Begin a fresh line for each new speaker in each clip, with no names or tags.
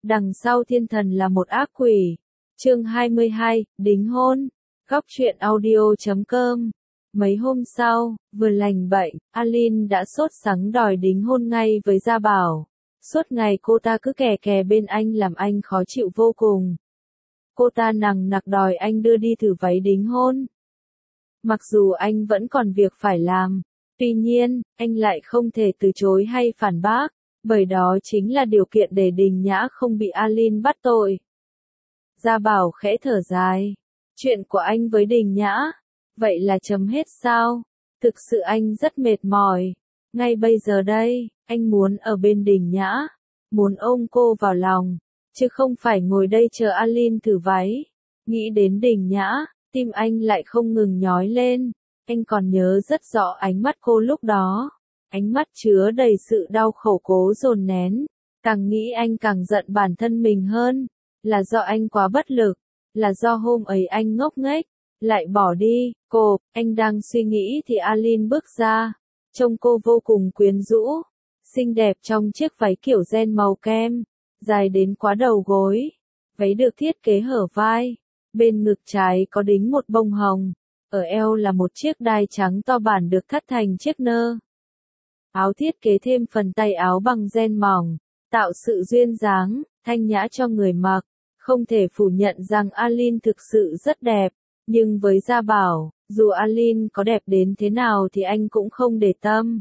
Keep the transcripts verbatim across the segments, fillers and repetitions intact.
Đằng sau thiên thần là một ác quỷ. Chương hai mươi hai, đính hôn. Góc truyện audio chấm com. Mấy hôm sau, vừa lành bệnh, Alin đã sốt sắng đòi đính hôn ngay với Gia Bảo. Suốt ngày cô ta cứ kè kè bên anh làm anh khó chịu vô cùng. Cô ta nằng nặc đòi anh đưa đi thử váy đính hôn. Mặc dù anh vẫn còn việc phải làm, tuy nhiên, anh lại không thể từ chối hay phản bác, bởi đó chính là điều kiện để Đình Nhã không bị Alin bắt tội. Gia Bảo khẽ thở dài. Chuyện của anh với Đình Nhã, vậy là chấm hết sao? Thực sự anh rất mệt mỏi. Ngay bây giờ đây, anh muốn ở bên Đình Nhã, muốn ôm cô vào lòng, chứ không phải ngồi đây chờ Alin thử váy. Nghĩ đến Đình Nhã, tim anh lại không ngừng nhói lên. Anh còn nhớ rất rõ ánh mắt cô lúc đó. Ánh mắt chứa đầy sự đau khổ cố dồn nén. Càng nghĩ anh càng giận bản thân mình hơn. Là do anh quá bất lực. Là do hôm ấy anh ngốc nghếch. Lại bỏ đi, cô. Anh đang suy nghĩ thì Alin bước ra. Trông cô vô cùng quyến rũ. Xinh đẹp trong chiếc váy kiểu ren màu kem. Dài đến quá đầu gối. Váy được thiết kế hở vai. Bên ngực trái có đính một bông hồng. Ở eo là một chiếc đai trắng to bản được thắt thành chiếc nơ. Áo thiết kế thêm phần tay áo bằng ren mỏng, tạo sự duyên dáng, thanh nhã cho người mặc. Không thể phủ nhận rằng Alin thực sự rất đẹp, nhưng với Gia Bảo, dù Alin có đẹp đến thế nào thì anh cũng không để tâm.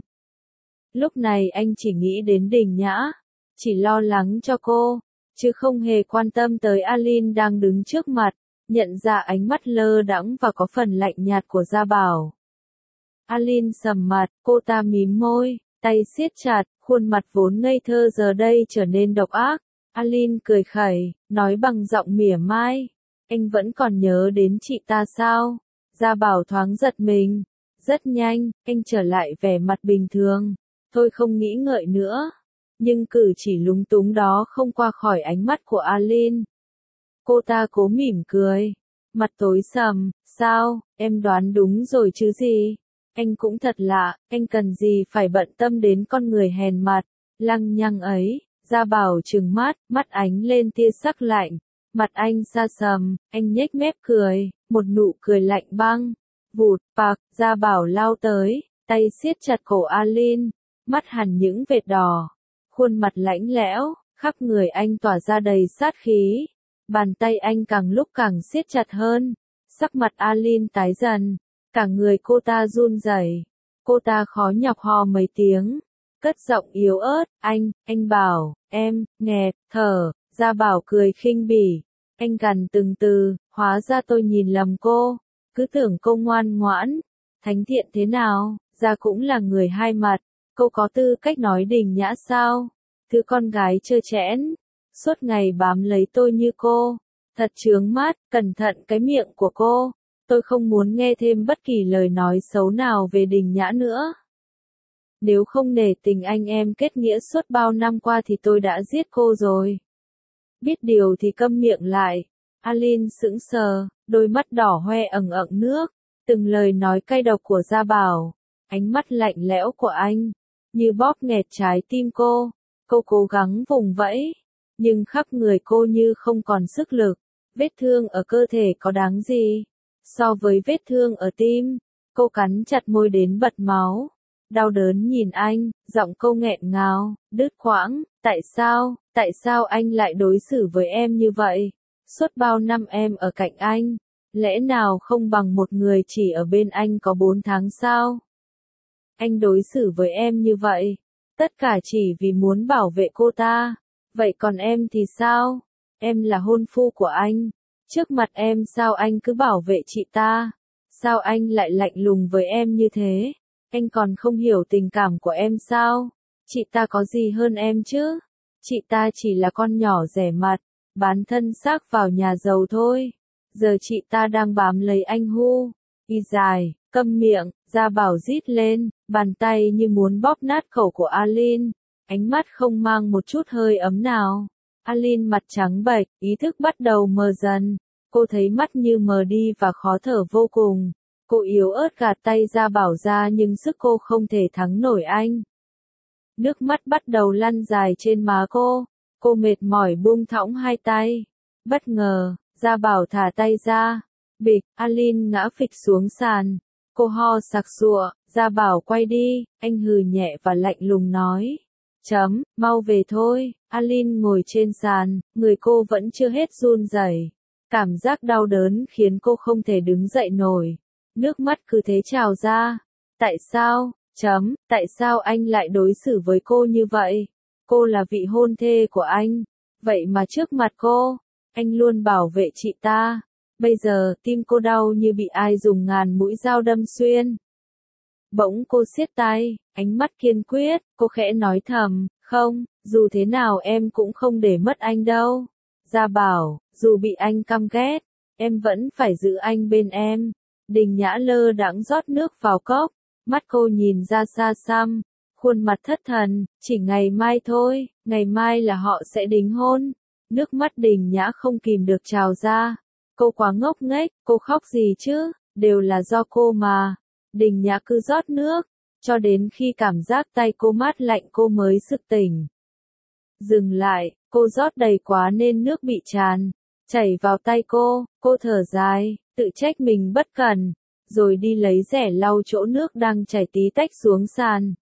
Lúc này anh chỉ nghĩ đến Đình Nhã, chỉ lo lắng cho cô, chứ không hề quan tâm tới Alin đang đứng trước mặt, nhận ra ánh mắt lơ đãng và có phần lạnh nhạt của Gia Bảo. Alin sầm mặt, cô ta mím môi, tay siết chặt, khuôn mặt vốn ngây thơ giờ đây trở nên độc ác. Alin cười khẩy, nói bằng giọng mỉa mai, anh vẫn còn nhớ đến chị ta sao? Gia Bảo thoáng giật mình. Rất nhanh, anh trở lại vẻ mặt bình thường. Thôi không nghĩ ngợi nữa. Nhưng cử chỉ lúng túng đó không qua khỏi ánh mắt của Alin. Cô ta cố mỉm cười. Mặt tối sầm, sao, em đoán đúng rồi chứ gì? Anh cũng thật lạ, anh cần gì phải bận tâm đến con người hèn mặt, lăng nhăng ấy. Gia Bảo trừng mắt, mắt ánh lên tia sắc lạnh. Mặt anh sa sầm, anh nhếch mép cười, một nụ cười lạnh băng. Vụt, bạc, Gia Bảo lao tới, tay siết chặt cổ Alin, mắt hằn những vệt đỏ. Khuôn mặt lãnh lẽo, khắp người anh tỏa ra đầy sát khí. Bàn tay anh càng lúc càng siết chặt hơn. Sắc mặt Alin tái dần, cả người cô ta run rẩy. Cô ta khó nhọc ho mấy tiếng, cất giọng yếu ớt, anh, anh Bảo, em, nghẹt, thở. Gia Bảo cười khinh bỉ. Anh gằn từng từ, hóa ra tôi nhìn lầm cô. Cứ tưởng cô ngoan ngoãn, thánh thiện thế nào, Gia cũng là người hai mặt. Cô có tư cách nói Đình Nhã sao? Thứ con gái trơ trẽn, suốt ngày bám lấy tôi như cô. Thật chướng mắt, cẩn thận cái miệng của cô. Tôi không muốn nghe thêm bất kỳ lời nói xấu nào về Đình Nhã nữa. Nếu không nể tình anh em kết nghĩa suốt bao năm qua thì tôi đã giết cô rồi. Biết điều thì câm miệng lại. Alin sững sờ, đôi mắt đỏ hoe ẩn ẩn nước. Từng lời nói cay độc của Gia Bảo, ánh mắt lạnh lẽo của anh, như bóp nghẹt trái tim cô. Cô cố gắng vùng vẫy, nhưng khắp người cô như không còn sức lực. Vết thương ở cơ thể có đáng gì so với vết thương ở tim? Cô cắn chặt môi đến bật máu. Đau đớn nhìn anh, giọng cô nghẹn ngào, đứt quãng, tại sao, tại sao anh lại đối xử với em như vậy? Suốt bao năm em ở cạnh anh, lẽ nào không bằng một người chỉ ở bên anh có bốn tháng sao? Anh đối xử với em như vậy, tất cả chỉ vì muốn bảo vệ cô ta. Vậy còn em thì sao? Em là hôn phu của anh. Trước mặt em sao anh cứ bảo vệ chị ta? Sao anh lại lạnh lùng với em như thế? Anh còn không hiểu tình cảm của em sao? Chị ta có gì hơn em chứ? Chị ta chỉ là con nhỏ rẻ mặt, bán thân xác vào nhà giàu thôi. Giờ chị ta đang bám lấy anh hu. Y dài, câm miệng, Gia Bảo rít lên, bàn tay như muốn bóp nát khẩu của Alin. Ánh mắt không mang một chút hơi ấm nào. Alin mặt trắng bệch, ý thức bắt đầu mờ dần. Cô thấy mắt như mờ đi và khó thở vô cùng. Cô yếu ớt gạt tay Gia Bảo ra nhưng sức cô không thể thắng nổi anh. Nước mắt bắt đầu lăn dài trên má cô. Cô mệt mỏi buông thõng hai tay. Bất ngờ, Gia Bảo thả tay ra. Bịch, Alin ngã phịch xuống sàn. Cô ho sặc sụa, Gia Bảo quay đi, anh hừ nhẹ và lạnh lùng nói. Chấm, mau về thôi. Alin ngồi trên sàn, người cô vẫn chưa hết run rẩy. Cảm giác đau đớn khiến cô không thể đứng dậy nổi. Nước mắt cứ thế trào ra. Tại sao, chấm, tại sao anh lại đối xử với cô như vậy? Cô là vị hôn thê của anh. Vậy mà trước mặt cô, anh luôn bảo vệ chị ta. Bây giờ tim cô đau như bị ai dùng ngàn mũi dao đâm xuyên. Bỗng cô siết tay, ánh mắt kiên quyết, cô khẽ nói thầm, không, dù thế nào em cũng không để mất anh đâu. Gia Bảo, dù bị anh căm ghét, em vẫn phải giữ anh bên em. Đình Nhã lơ đãng rót nước vào cốc, mắt cô nhìn ra xa xăm, khuôn mặt thất thần, chỉ ngày mai thôi, ngày mai là họ sẽ đính hôn. Nước mắt Đình Nhã không kìm được trào ra. Cô quá ngốc nghếch, cô khóc gì chứ, đều là do cô mà. Đình Nhã cứ rót nước, cho đến khi cảm giác tay cô mát lạnh cô mới sực tỉnh. Dừng lại, cô rót đầy quá nên nước bị tràn, chảy vào tay cô, cô thở dài, tự trách mình bất cẩn, rồi đi lấy rẻ lau chỗ nước đang chảy tí tách xuống sàn.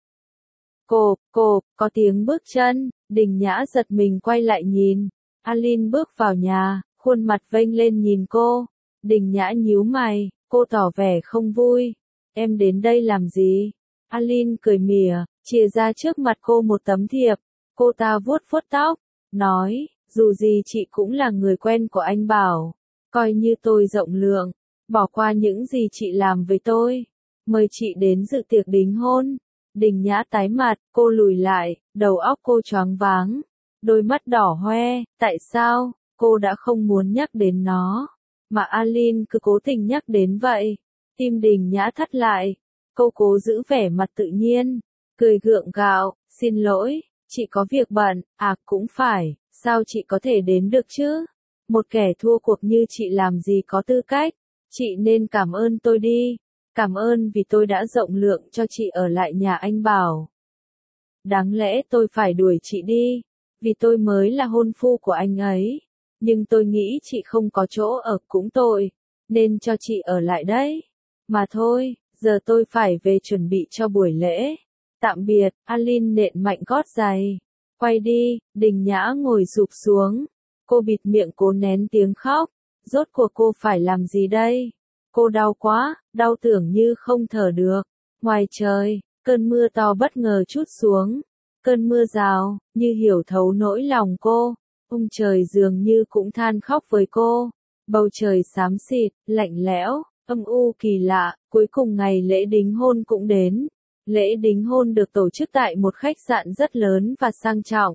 Cộp, cộp, có tiếng bước chân, Đình Nhã giật mình quay lại nhìn. Alin bước vào nhà, khuôn mặt vênh lên nhìn cô. Đình Nhã nhíu mày, cô tỏ vẻ không vui. Em đến đây làm gì? Alin cười mỉa, chìa ra trước mặt cô một tấm thiệp. Cô ta vuốt vuốt tóc, nói, dù gì chị cũng là người quen của anh Bảo. Coi như tôi rộng lượng, bỏ qua những gì chị làm với tôi. Mời chị đến dự tiệc đính hôn. Đình Nhã tái mặt, cô lùi lại, đầu óc cô choáng váng. Đôi mắt đỏ hoe, tại sao, cô đã không muốn nhắc đến nó. Mà Alin cứ cố tình nhắc đến vậy. Tim Đình Nhã thắt lại. Cô cố giữ vẻ mặt tự nhiên. Cười gượng gạo, xin lỗi, chị có việc bận, à cũng phải, sao chị có thể đến được chứ? Một kẻ thua cuộc như chị làm gì có tư cách. Chị nên cảm ơn tôi đi. Cảm ơn vì tôi đã rộng lượng cho chị ở lại nhà anh Bảo. Đáng lẽ tôi phải đuổi chị đi, vì tôi mới là hôn phu của anh ấy. Nhưng tôi nghĩ chị không có chỗ ở cũng tội, nên cho chị ở lại đấy. Mà thôi, giờ tôi phải về chuẩn bị cho buổi lễ. Tạm biệt, Alin nện mạnh gót giày. Quay đi, Đình Nhã ngồi sụp xuống. Cô bịt miệng cố nén tiếng khóc. Rốt cuộc cô phải làm gì đây? Cô đau quá, đau tưởng như không thở được. Ngoài trời, cơn mưa to bất ngờ trút xuống. Cơn mưa rào, như hiểu thấu nỗi lòng cô. Ông trời dường như cũng than khóc với cô. Bầu trời xám xịt, lạnh lẽo, âm u kỳ lạ. Cuối cùng ngày lễ đính hôn cũng đến. Lễ đính hôn được tổ chức tại một khách sạn rất lớn và sang trọng.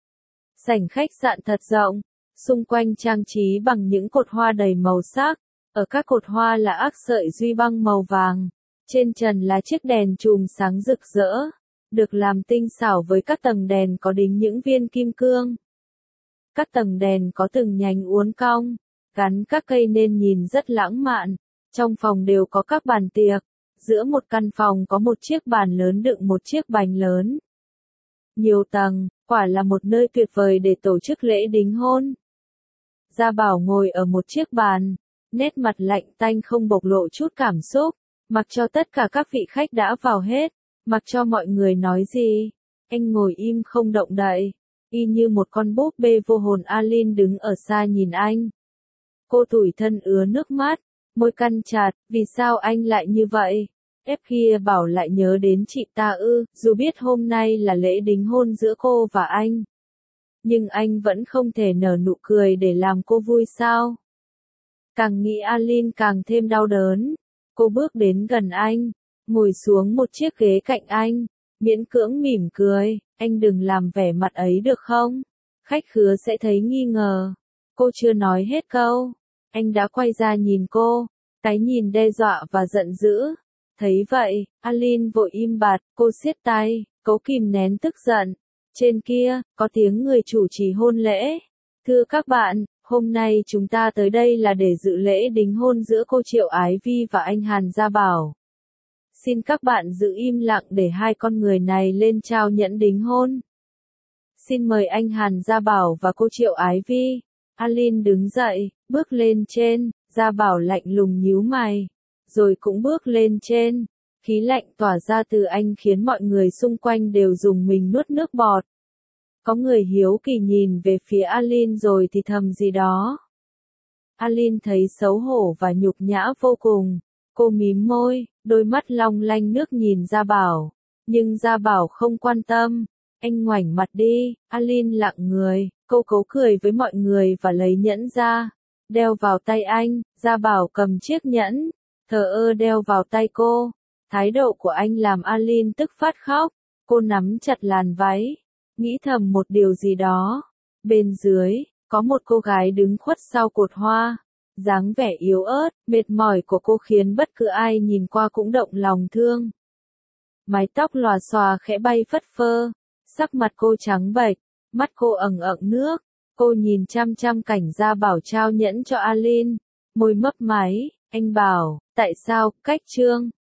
Sảnh khách sạn thật rộng, xung quanh trang trí bằng những cột hoa đầy màu sắc. Ở các cột hoa là ác sợi duy băng màu vàng. Trên trần là chiếc đèn chùm sáng rực rỡ, được làm tinh xảo với các tầng đèn có đính những viên kim cương. Các tầng đèn có từng nhánh uốn cong, gắn các cây nên nhìn rất lãng mạn. Trong phòng đều có các bàn tiệc. Giữa một căn phòng có một chiếc bàn lớn đựng một chiếc bánh lớn. Nhiều tầng, quả là một nơi tuyệt vời để tổ chức lễ đính hôn. Gia Bảo ngồi ở một chiếc bàn, nét mặt lạnh tanh không bộc lộ chút cảm xúc, mặc cho tất cả các vị khách đã vào hết, mặc cho mọi người nói gì. Anh ngồi im không động đậy, y như một con búp bê vô hồn. Alin đứng ở xa nhìn anh. Cô tủi thân ứa nước mắt, môi căng chặt, vì sao anh lại như vậy? Ép kia Bảo lại nhớ đến chị ta ư, dù biết hôm nay là lễ đính hôn giữa cô và anh. Nhưng anh vẫn không thể nở nụ cười để làm cô vui sao? Càng nghĩ Alin càng thêm đau đớn. Cô bước đến gần anh, ngồi xuống một chiếc ghế cạnh anh, miễn cưỡng mỉm cười, anh đừng làm vẻ mặt ấy được không? Khách khứa sẽ thấy nghi ngờ. Cô chưa nói hết câu, anh đã quay ra nhìn cô, cái nhìn đe dọa và giận dữ. Thấy vậy, Alin vội im bặt, cô siết tay, cố kìm nén tức giận. Trên kia, có tiếng người chủ trì hôn lễ. Thưa các bạn, hôm nay chúng ta tới đây là để dự lễ đính hôn giữa cô Triệu Ái Vi và anh Hàn Gia Bảo. Xin các bạn giữ im lặng để hai con người này lên trao nhẫn đính hôn. Xin mời anh Hàn Gia Bảo và cô Triệu Ái Vi. Alin đứng dậy, bước lên trên, Gia Bảo lạnh lùng nhíu mày, rồi cũng bước lên trên. Khí lạnh tỏa ra từ anh khiến mọi người xung quanh đều rùng mình nuốt nước bọt. Có người hiếu kỳ nhìn về phía Alin rồi thì thầm gì đó. Alin thấy xấu hổ và nhục nhã vô cùng. Cô mím môi, đôi mắt long lanh nước nhìn Gia Bảo. Nhưng Gia Bảo không quan tâm. Anh ngoảnh mặt đi, Alin lặng người, cô cố cười với mọi người và lấy nhẫn ra. Đeo vào tay anh, Gia Bảo cầm chiếc nhẫn, thờ ơ đeo vào tay cô. Thái độ của anh làm Alin tức phát khóc. Cô nắm chặt làn váy, nghĩ thầm một điều gì đó. Bên dưới, có một cô gái đứng khuất sau cột hoa. Dáng vẻ yếu ớt, mệt mỏi của cô khiến bất cứ ai nhìn qua cũng động lòng thương. Mái tóc lòa xòa khẽ bay phất phơ. Sắc mặt cô trắng bệch, mắt cô ẩn ẩn nước. Cô nhìn chăm chăm cảnh Gia Bảo trao nhẫn cho Alin. Môi mấp máy, anh bảo, tại sao, cách trương.